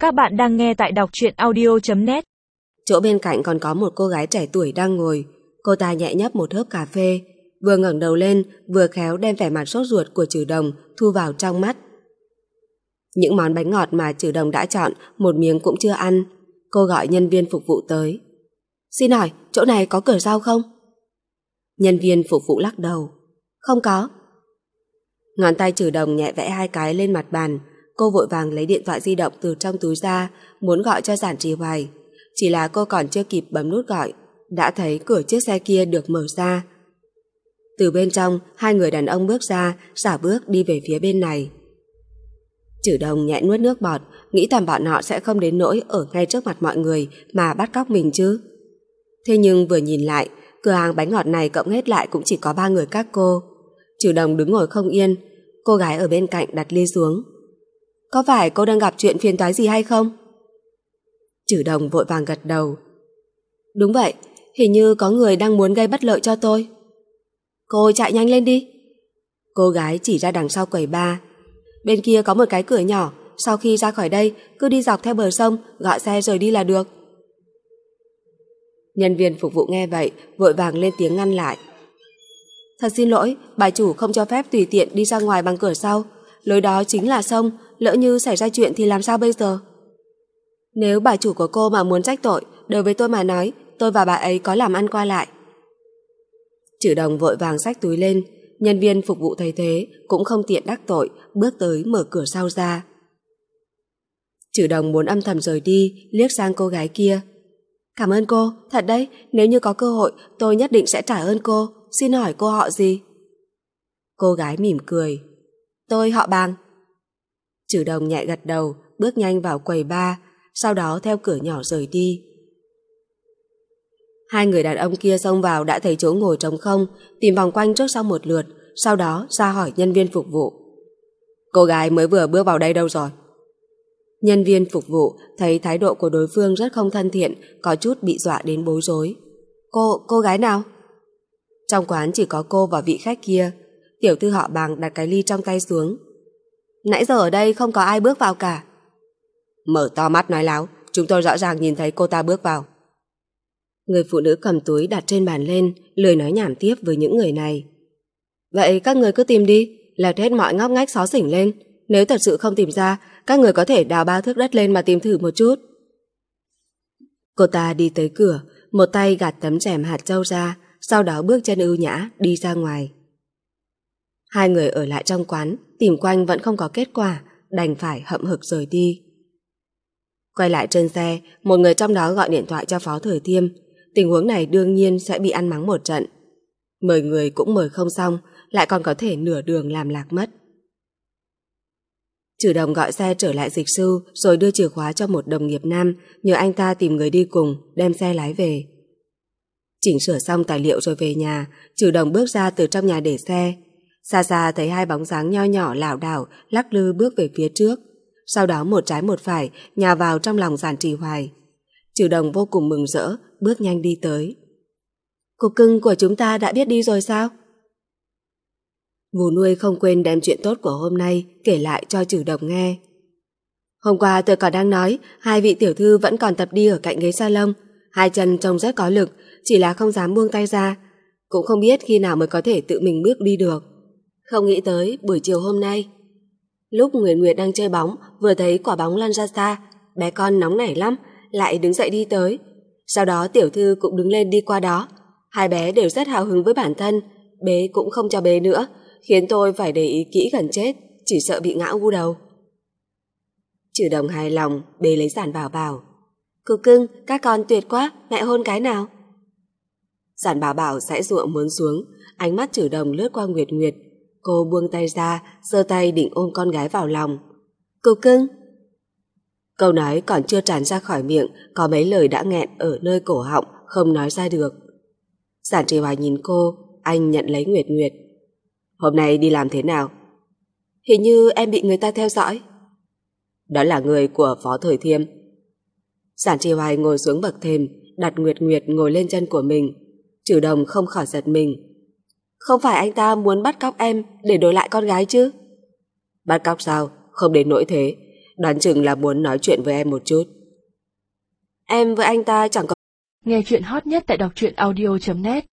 Các bạn đang nghe tại đọc truyện audio.net. Chỗ bên cạnh còn có một cô gái trẻ tuổi đang ngồi. Cô ta nhẹ nhấp một hớp cà phê, vừa ngẩng đầu lên, vừa khéo đem vẻ mặt sốt ruột của Trừ Đồng thu vào trong mắt. Những món bánh ngọt mà Trừ Đồng đã chọn, một miếng cũng chưa ăn. Cô gọi nhân viên phục vụ tới. Xin hỏi, chỗ này có cửa sau không? Nhân viên phục vụ lắc đầu. Không có. Ngón tay Trừ Đồng nhẹ vẽ hai cái lên mặt bàn. Cô vội vàng lấy điện thoại di động từ trong túi ra, muốn gọi cho Giản Trì Hoài. Chỉ là cô còn chưa kịp bấm nút gọi, đã thấy cửa chiếc xe kia được mở ra. Từ bên trong, hai người đàn ông bước ra, xả bước đi về phía bên này. Trừ Đồng nhẹ nuốt nước bọt, nghĩ thầm bọn họ sẽ không đến nỗi ở ngay trước mặt mọi người mà bắt cóc mình chứ. Thế nhưng vừa nhìn lại, cửa hàng bánh ngọt này cộng hết lại cũng chỉ có 3 người các cô. Trừ Đồng đứng ngồi không yên, cô gái ở bên cạnh đặt ly xuống. Có phải cô đang gặp chuyện phiền toái gì hay không? Trừ Đồng vội vàng gật đầu. Đúng vậy, hình như có người đang muốn gây bất lợi cho tôi. Cô chạy nhanh lên đi. Cô gái chỉ ra đằng sau quầy bar. Bên kia có một cái cửa nhỏ, sau khi ra khỏi đây cứ đi dọc theo bờ sông, gọi xe rời đi là được. Nhân viên phục vụ nghe vậy vội vàng lên tiếng ngăn lại. Thật xin lỗi, bà chủ không cho phép tùy tiện đi ra ngoài bằng cửa sau. Lối đó chính là sông, lỡ như xảy ra chuyện thì làm sao bây giờ? Nếu bà chủ của cô mà muốn trách tội, đối với tôi mà nói, tôi và bà ấy có làm ăn qua lại. Trừ Đồng vội vàng xách túi lên, nhân viên phục vụ thấy thế cũng không tiện đắc tội, bước tới mở cửa sau ra. Trừ Đồng muốn âm thầm rời đi, liếc sang cô gái kia. Cảm ơn cô, thật đấy, nếu như có cơ hội tôi nhất định sẽ trả ơn cô. Xin hỏi cô họ gì? Cô gái mỉm cười. Tôi họ Bàng. Trừ Đồng nhẹ gật đầu, bước nhanh vào quầy bar, sau đó theo cửa nhỏ rời đi. Hai người đàn ông kia xông vào đã thấy chỗ ngồi trống không, tìm vòng quanh trước sau một lượt, sau đó ra hỏi nhân viên phục vụ. Cô gái mới vừa bước vào đây đâu rồi? Nhân viên phục vụ thấy thái độ của đối phương rất không thân thiện, có chút bị dọa đến bối rối. Cô gái nào? Trong quán chỉ có cô và vị khách kia. Tiểu thư họ Bàng đặt cái ly trong tay xuống. Nãy giờ ở đây không có ai bước vào cả. Mở to mắt nói láo, chúng tôi rõ ràng nhìn thấy cô ta bước vào. Người phụ nữ cầm túi đặt trên bàn lên, lười nói nhảm tiếp với những người này. Vậy các người cứ tìm đi, lật hết mọi ngóc ngách xó xỉnh lên. Nếu thật sự không tìm ra, các người có thể đào 3 thước đất lên mà tìm thử một chút. Cô ta đi tới cửa, một tay gạt tấm rèm hạt trâu ra, sau đó bước chân ưu nhã đi ra ngoài. Hai người ở lại trong quán, tìm quanh vẫn không có kết quả, đành phải hậm hực rời đi. Quay lại trên xe, một người trong đó gọi điện thoại cho Phó Thời Thiêm. Tình huống này đương nhiên sẽ bị ăn mắng một trận. Mời người cũng mời không xong, lại còn có thể nửa đường làm lạc mất. Trừ Đồng gọi xe trở lại dịch sư rồi đưa chìa khóa cho một đồng nghiệp nam, nhờ anh ta tìm người đi cùng, đem xe lái về. Chỉnh sửa xong tài liệu rồi về nhà, Trừ Đồng bước ra từ trong nhà để xe. Xa xa thấy hai bóng dáng nho nhỏ lảo đảo lắc lư bước về phía trước, sau đó một trái một phải nhào vào trong lòng Giản Trì Hoài. Trừ Đồng vô cùng mừng rỡ, bước nhanh đi tới. Cô cưng của chúng ta đã biết đi rồi sao? Vú nuôi không quên đem chuyện tốt của hôm nay kể lại cho Trừ Đồng nghe. Hôm qua tôi còn đang nói hai vị tiểu thư vẫn còn tập đi ở cạnh ghế salon, hai chân trông rất có lực, chỉ là không dám buông tay ra, cũng không biết khi nào mới có thể tự mình bước đi được. Không nghĩ tới buổi chiều hôm nay, lúc Nguyệt Nguyệt đang chơi bóng, vừa thấy quả bóng lăn ra xa, bé con nóng nảy lắm, lại đứng dậy đi tới. Sau đó tiểu thư cũng đứng lên đi qua đó. Hai bé đều rất hào hứng với bản thân, bế cũng không cho bế nữa, khiến tôi phải để ý kỹ gần chết, chỉ sợ bị ngã u đầu. Trừ Đồng hài lòng bế lấy Giản Bảo Bảo. Cô cưng, các con tuyệt quá, mẹ hôn cái nào. Giản Bảo Bảo giãy giụa muốn xuống, ánh mắt Trừ Đồng lướt qua Nguyệt Nguyệt. Cô buông tay ra, giơ tay định ôm con gái vào lòng. Cô cưng. Câu nói còn chưa tràn ra khỏi miệng, có mấy lời đã nghẹn ở nơi cổ họng, không nói ra được. Giản Trì Hoài nhìn cô, anh nhận lấy Nguyệt Nguyệt. Hôm nay đi làm thế nào? Hình như em bị người ta theo dõi. Đó là người của Phó Thời Thiêm. Giản Trì Hoài ngồi xuống bậc thềm, đặt Nguyệt Nguyệt ngồi lên chân của mình. Trừ Đồng không khỏi giật mình. Không phải anh ta muốn bắt cóc em để đổi lại con gái chứ? Bắt cóc sao? Không đến nỗi thế. đoán chừng là muốn nói chuyện với em một chút. Em với anh ta chẳng có... Nghe chuyện hot nhất tại đọc truyện audio.net